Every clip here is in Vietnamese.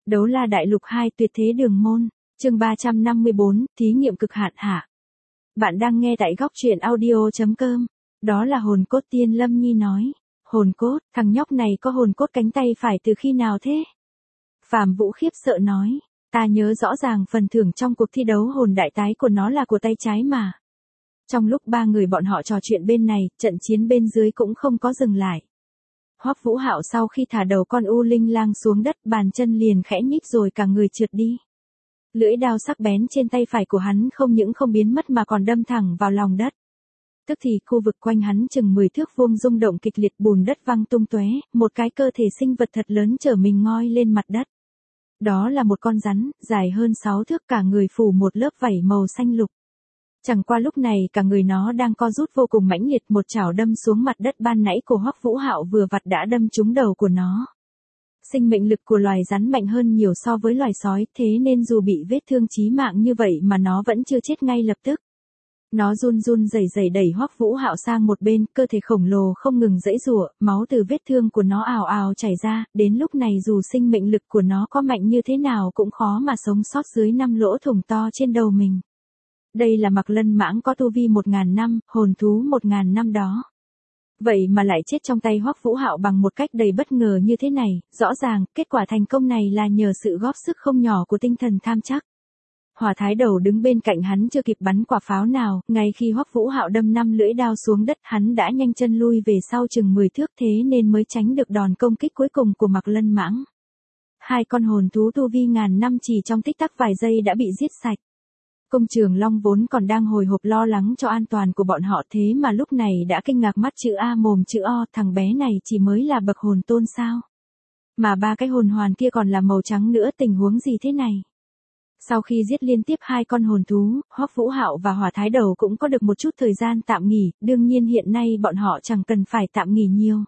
Đấu la đại lục 2 tuyệt thế đường môn, chương 354, thí nghiệm cực hạn hạ. Bạn đang nghe tại góc truyện audio.com. Đó là hồn cốt Tiên Lâm Nhi nói. Hồn cốt, thằng nhóc này có hồn cốt cánh tay phải từ khi nào thế? Phạm Vũ khiếp sợ nói. Ta nhớ rõ ràng phần thưởng trong cuộc thi đấu hồn đại tái của nó là của tay trái mà. Trong lúc ba người bọn họ trò chuyện bên này, trận chiến bên dưới cũng không có dừng lại. Hoắc Vũ Hạo sau khi thả đầu con U Linh Lang xuống đất, bàn chân liền khẽ nhích rồi cả người trượt đi. Lưỡi đao sắc bén trên tay phải của hắn không những không biến mất mà còn đâm thẳng vào lòng đất. Tức thì khu vực quanh hắn chừng 10 thước vuông rung động kịch liệt, bùn đất văng tung tóe, một cái cơ thể sinh vật thật lớn trở mình ngoi lên mặt đất. Đó là một con rắn, dài hơn 6 thước, cả người phủ một lớp vảy màu xanh lục. Chẳng qua lúc này cả người nó đang co rút vô cùng mãnh liệt, một chảo đâm xuống mặt đất ban nãy của Hoắc Vũ Hạo vừa vặn đã đâm trúng đầu của nó. Sinh mệnh lực của loài rắn mạnh hơn nhiều so với loài sói, thế nên dù bị vết thương chí mạng như vậy mà nó vẫn chưa chết ngay lập tức. Nó run run rẩy rẩy đẩy Hoắc Vũ Hạo sang một bên, cơ thể khổng lồ không ngừng giãy giụa, máu từ vết thương của nó ào ào chảy ra, đến lúc này dù sinh mệnh lực của nó có mạnh như thế nào cũng khó mà sống sót dưới 5 lỗ thủng to trên đầu mình. Đây là Mạc Lân Mãng có tu vi 1000 năm, hồn thú 1000 năm đó. Vậy mà lại chết trong tay Hoắc Vũ Hạo bằng một cách đầy bất ngờ như thế này, rõ ràng, kết quả thành công này là nhờ sự góp sức không nhỏ của tinh thần tham chắc. Hỏa Thái Đầu đứng bên cạnh hắn chưa kịp bắn quả pháo nào, ngay khi Hoắc Vũ Hạo đâm 5 lưỡi đao xuống đất, hắn đã nhanh chân lui về sau chừng 10 thước, thế nên mới tránh được đòn công kích cuối cùng của Mạc Lân Mãng. Hai con hồn thú tu vi ngàn năm chỉ trong tích tắc vài giây đã bị giết sạch. Công Trường Long vốn còn đang hồi hộp lo lắng cho an toàn của bọn họ, thế mà lúc này đã kinh ngạc mắt chữ A mồm chữ O, thằng bé này chỉ mới là bậc hồn tôn sao? Mà ba cái hồn hoàn kia còn là màu trắng nữa, tình huống gì thế này? Sau khi giết liên tiếp hai con hồn thú, Hoắc Vũ Hạo và Hỏa Thái Đầu cũng có được một chút thời gian tạm nghỉ, đương nhiên hiện nay bọn họ chẳng cần phải tạm nghỉ nhiều.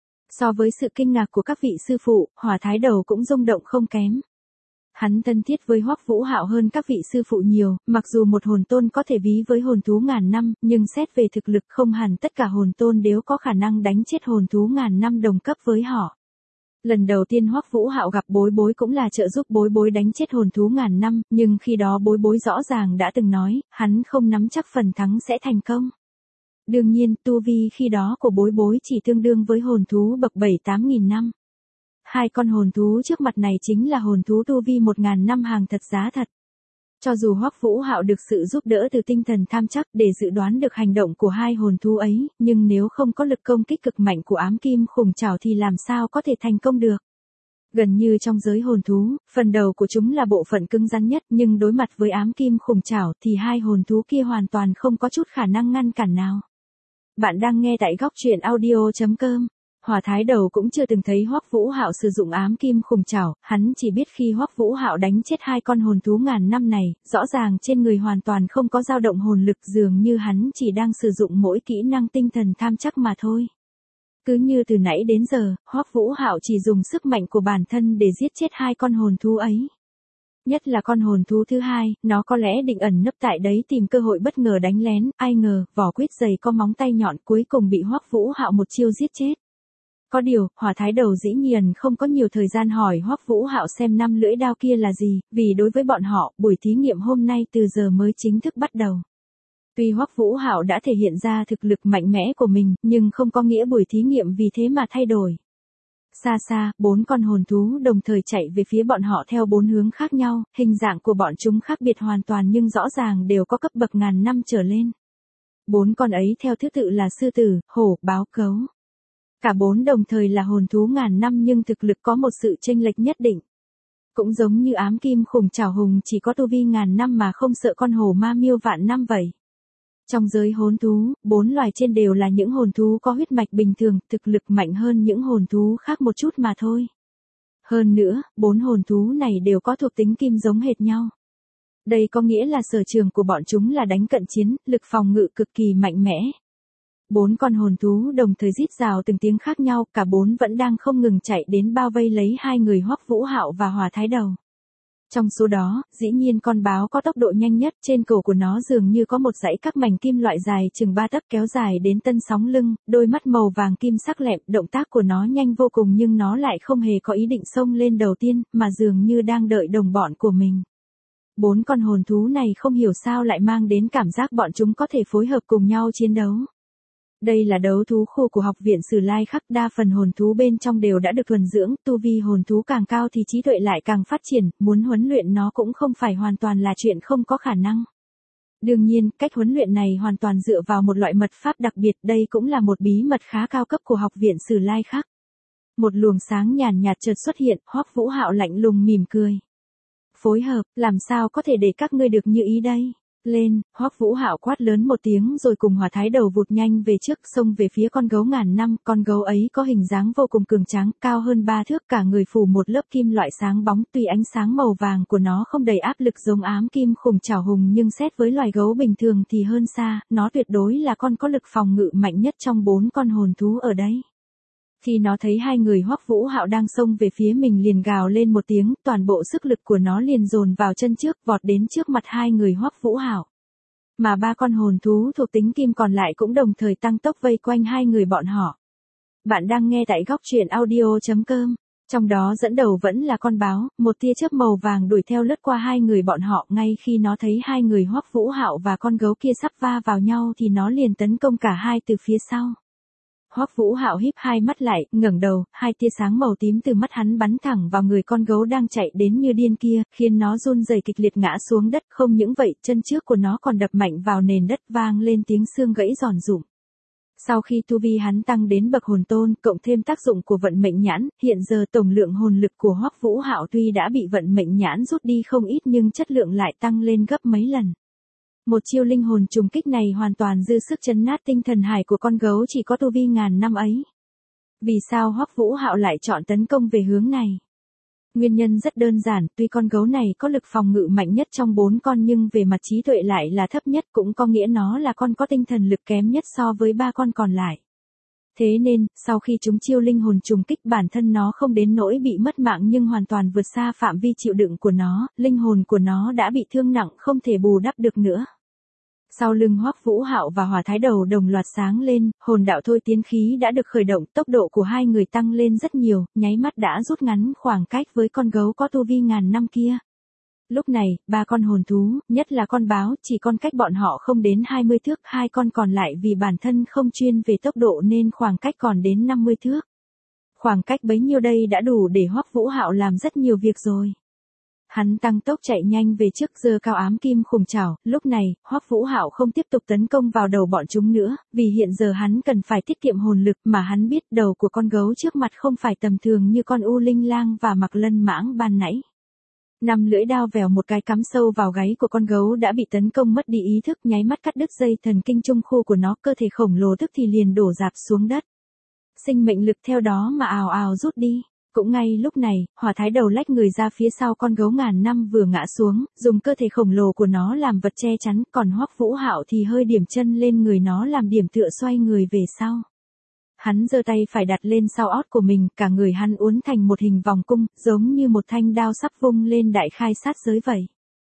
So với sự kinh ngạc của các vị sư phụ, Hỏa Thái Đầu cũng rung động không kém. Hắn thân thiết với Hoắc Vũ Hạo hơn các vị sư phụ nhiều, mặc dù một hồn tôn có thể ví với hồn thú ngàn năm, nhưng xét về thực lực không hẳn tất cả hồn tôn đều có khả năng đánh chết hồn thú ngàn năm đồng cấp với họ. Lần đầu tiên Hoắc Vũ Hạo gặp Bối Bối cũng là trợ giúp Bối Bối đánh chết hồn thú ngàn năm, nhưng khi đó Bối Bối rõ ràng đã từng nói, hắn không nắm chắc phần thắng sẽ thành công. Đương nhiên, tu vi khi đó của Bối Bối chỉ tương đương với hồn thú bậc 7-8 nghìn năm. Hai con hồn thú trước mặt này chính là hồn thú tu vi 1000 năm hàng thật giá thật. Cho dù Hoắc Vũ Hạo được sự giúp đỡ từ tinh thần tham chắc để dự đoán được hành động của hai hồn thú ấy, nhưng nếu không có lực công kích cực mạnh của ám kim khủng trảo thì làm sao có thể thành công được. Gần như trong giới hồn thú, phần đầu của chúng là bộ phận cứng rắn nhất, nhưng đối mặt với ám kim khủng trảo thì hai hồn thú kia hoàn toàn không có chút khả năng ngăn cản nào. Bạn đang nghe tại góc truyện audio.com. Hỏa Thái Đầu cũng chưa từng thấy Hoắc Vũ Hạo sử dụng ám kim khủng trảo, hắn chỉ biết khi Hoắc Vũ Hạo đánh chết hai con hồn thú ngàn năm này, rõ ràng trên người hoàn toàn không có dao động hồn lực, dường như hắn chỉ đang sử dụng mỗi kỹ năng tinh thần tham chắc mà thôi. Cứ như từ nãy đến giờ, Hoắc Vũ Hạo chỉ dùng sức mạnh của bản thân để giết chết hai con hồn thú ấy. Nhất là con hồn thú thứ hai, nó có lẽ định ẩn nấp tại đấy tìm cơ hội bất ngờ đánh lén, ai ngờ, vỏ quýt dày có móng tay nhọn cuối cùng bị Hoắc Vũ Hạo một chiêu giết chết. Có điều, Hỏa Thái Đầu dĩ nhiên không có nhiều thời gian hỏi Hoắc Vũ Hạo xem 5 lưỡi đao kia là gì, vì đối với bọn họ, buổi thí nghiệm hôm nay từ giờ mới chính thức bắt đầu. Tuy Hoắc Vũ Hạo đã thể hiện ra thực lực mạnh mẽ của mình, nhưng không có nghĩa buổi thí nghiệm vì thế mà thay đổi. Xa xa, 4 con hồn thú đồng thời chạy về phía bọn họ theo 4 hướng khác nhau, hình dạng của bọn chúng khác biệt hoàn toàn nhưng rõ ràng đều có cấp bậc ngàn năm trở lên. 4 con ấy theo thứ tự là sư tử, hổ, báo, cấu. Cả 4 đồng thời là hồn thú ngàn năm nhưng thực lực có một sự chênh lệch nhất định. Cũng giống như ám kim khủng trảo hùng chỉ có tu vi ngàn năm mà không sợ con hổ ma miêu vạn năm vậy. Trong giới hồn thú, 4 loài trên đều là những hồn thú có huyết mạch bình thường, thực lực mạnh hơn những hồn thú khác một chút mà thôi. Hơn nữa, 4 hồn thú này đều có thuộc tính kim giống hệt nhau. Đây có nghĩa là sở trường của bọn chúng là đánh cận chiến, lực phòng ngự cực kỳ mạnh mẽ. 4 con hồn thú đồng thời rít rào từng tiếng khác nhau, cả 4 vẫn đang không ngừng chạy đến bao vây lấy hai người Hoắc Vũ Hạo và Hỏa Thái Đầu. Trong số đó, dĩ nhiên con báo có tốc độ nhanh nhất, trên cổ của nó dường như có một dãy các mảnh kim loại dài chừng 3 tấc kéo dài đến tân sóng lưng, đôi mắt màu vàng kim sắc lẹm, động tác của nó nhanh vô cùng nhưng nó lại không hề có ý định xông lên đầu tiên, mà dường như đang đợi đồng bọn của mình. 4 con hồn thú này không hiểu sao lại mang đến cảm giác bọn chúng có thể phối hợp cùng nhau chiến đấu. Đây là đấu thú khu của học viện Sử Lai Khắc, đa phần hồn thú bên trong đều đã được thuần dưỡng, tu vi hồn thú càng cao thì trí tuệ lại càng phát triển, muốn huấn luyện nó cũng không phải hoàn toàn là chuyện không có khả năng. Đương nhiên, cách huấn luyện này hoàn toàn dựa vào một loại mật pháp đặc biệt, đây cũng là một bí mật khá cao cấp của học viện Sử Lai Khắc. Một luồng sáng nhàn nhạt chợt xuất hiện, Hoắc Vũ Hạo lạnh lùng mỉm cười. Phối hợp, làm sao có thể để các ngươi được như ý đây? Lên, Hoắc Vũ Hạo quát lớn một tiếng rồi cùng Hỏa Thái Đầu vụt nhanh về trước, xông về phía con gấu ngàn năm, con gấu ấy có hình dáng vô cùng cường tráng, cao hơn 3 thước, cả người phủ một lớp kim loại sáng bóng, tuy ánh sáng màu vàng của nó không đầy áp lực giống ám kim khủng trảo hùng nhưng xét với loài gấu bình thường thì hơn xa, nó tuyệt đối là con có lực phòng ngự mạnh nhất trong 4 con hồn thú ở đấy. Khi nó thấy hai người Hoắc Vũ Hạo đang xông về phía mình liền gào lên một tiếng, toàn bộ sức lực của nó liền dồn vào chân trước, vọt đến trước mặt hai người Hoắc Vũ Hạo. Mà 3 con hồn thú thuộc tính kim còn lại cũng đồng thời tăng tốc vây quanh hai người bọn họ. Bạn đang nghe tại góc truyện audio.com. Trong đó dẫn đầu vẫn là con báo, một tia chớp màu vàng đuổi theo lướt qua hai người bọn họ, ngay khi nó thấy hai người Hoắc Vũ Hạo và con gấu kia sắp va vào nhau thì nó liền tấn công cả hai từ phía sau. Hoắc Vũ Hạo híp hai mắt lại, ngẩng đầu, hai tia sáng màu tím từ mắt hắn bắn thẳng vào người con gấu đang chạy đến như điên kia, khiến nó run rẩy kịch liệt ngã xuống đất, không những vậy, chân trước của nó còn đập mạnh vào nền đất vang lên tiếng xương gãy giòn rụm. Sau khi tu vi hắn tăng đến bậc hồn tôn, cộng thêm tác dụng của vận mệnh nhãn, hiện giờ tổng lượng hồn lực của Hoắc Vũ Hạo tuy đã bị vận mệnh nhãn rút đi không ít nhưng chất lượng lại tăng lên gấp mấy lần. Một chiêu linh hồn trùng kích này hoàn toàn dư sức chấn nát tinh thần hải của con gấu chỉ có tu vi ngàn năm ấy. Vì sao Hoắc Vũ Hạo lại chọn tấn công về hướng này? Nguyên nhân rất đơn giản, tuy con gấu này có lực phòng ngự mạnh nhất trong 4 con nhưng về mặt trí tuệ lại là thấp nhất, cũng có nghĩa nó là con có tinh thần lực kém nhất so với 3 con còn lại. Thế nên, sau khi chúng chiêu linh hồn trùng kích bản thân nó không đến nỗi bị mất mạng nhưng hoàn toàn vượt xa phạm vi chịu đựng của nó, linh hồn của nó đã bị thương nặng không thể bù đắp được nữa. Sau lưng Hoắc Vũ Hạo và Hỏa Thái Đầu đồng loạt sáng lên, hồn đạo thôi tiến khí đã được khởi động, tốc độ của hai người tăng lên rất nhiều, nháy mắt đã rút ngắn khoảng cách với con gấu có tu vi ngàn năm kia. Lúc này, 3 con hồn thú, nhất là con báo, chỉ còn cách bọn họ không đến 20 thước, 2 con còn lại vì bản thân không chuyên về tốc độ nên khoảng cách còn đến 50 thước. Khoảng cách bấy nhiêu đây đã đủ để Hoắc Vũ Hạo làm rất nhiều việc rồi. Hắn tăng tốc chạy nhanh về trước giơ cao ám kim khủng trảo, lúc này, Hoắc Vũ Hạo không tiếp tục tấn công vào đầu bọn chúng nữa, vì hiện giờ hắn cần phải tiết kiệm hồn lực mà hắn biết đầu của con gấu trước mặt không phải tầm thường như con U Linh Lang và Mạc Lân Mãng ban nãy. 5 lưỡi đao vèo một cái cắm sâu vào gáy của con gấu đã bị tấn công mất đi ý thức, nháy mắt cắt đứt dây thần kinh trung khu của nó, cơ thể khổng lồ tức thì liền đổ rạp xuống đất. Sinh mệnh lực theo đó mà ào ào rút đi. Cũng ngay lúc này, Hỏa Thái Đầu lách người ra phía sau con gấu ngàn năm vừa ngã xuống, dùng cơ thể khổng lồ của nó làm vật che chắn, còn Hoắc Vũ Hạo thì hơi điểm chân lên người nó làm điểm tựa xoay người về sau. Hắn giơ tay phải đặt lên sau ót của mình, cả người hắn uốn thành một hình vòng cung, giống như một thanh đao sắp vung lên đại khai sát giới vậy.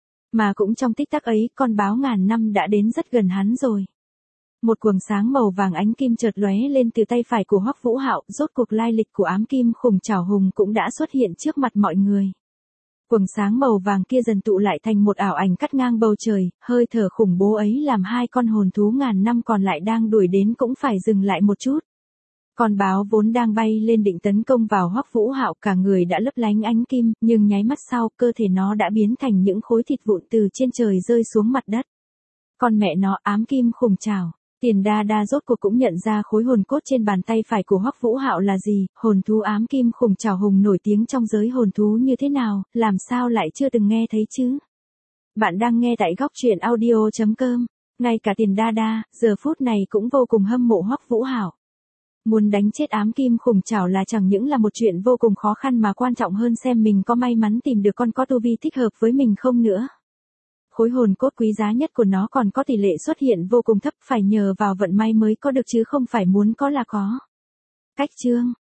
Mà cũng trong tích tắc ấy, con báo ngàn năm đã đến rất gần hắn rồi. Một quầng sáng màu vàng ánh kim chợt lóe lên từ tay phải của Hoắc Vũ Hạo, rốt cuộc lai lịch của ám kim khủng trảo hùng cũng đã xuất hiện trước mặt mọi người. Quầng sáng màu vàng kia dần tụ lại thành một ảo ảnh cắt ngang bầu trời, hơi thở khủng bố ấy làm 2 con hồn thú ngàn năm còn lại đang đuổi đến cũng phải dừng lại một chút. Con báo vốn đang bay lên định tấn công vào Hoắc Vũ Hạo, cả người đã lấp lánh ánh kim, nhưng nháy mắt sau, cơ thể nó đã biến thành những khối thịt vụn từ trên trời rơi xuống mặt đất. Con mẹ nó, ám kim khủng trảo. Tiền Đa Đa rốt cuộc cũng nhận ra khối hồn cốt trên bàn tay phải của Hoắc Vũ Hạo là gì, hồn thú ám kim khủng trảo hùng nổi tiếng trong giới hồn thú như thế nào, làm sao lại chưa từng nghe thấy chứ? Bạn đang nghe tại góc truyện audio.com. Ngay cả Tiền Đa Đa, giờ phút này cũng vô cùng hâm mộ Hoắc Vũ Hạo. Muốn đánh chết ám kim khủng trảo là chẳng những là một chuyện vô cùng khó khăn mà quan trọng hơn xem mình có may mắn tìm được con có tu vi thích hợp với mình không nữa. Khối hồn cốt quý giá nhất của nó còn có tỷ lệ xuất hiện vô cùng thấp, phải nhờ vào vận may mới có được chứ không phải muốn có là có. Cách chương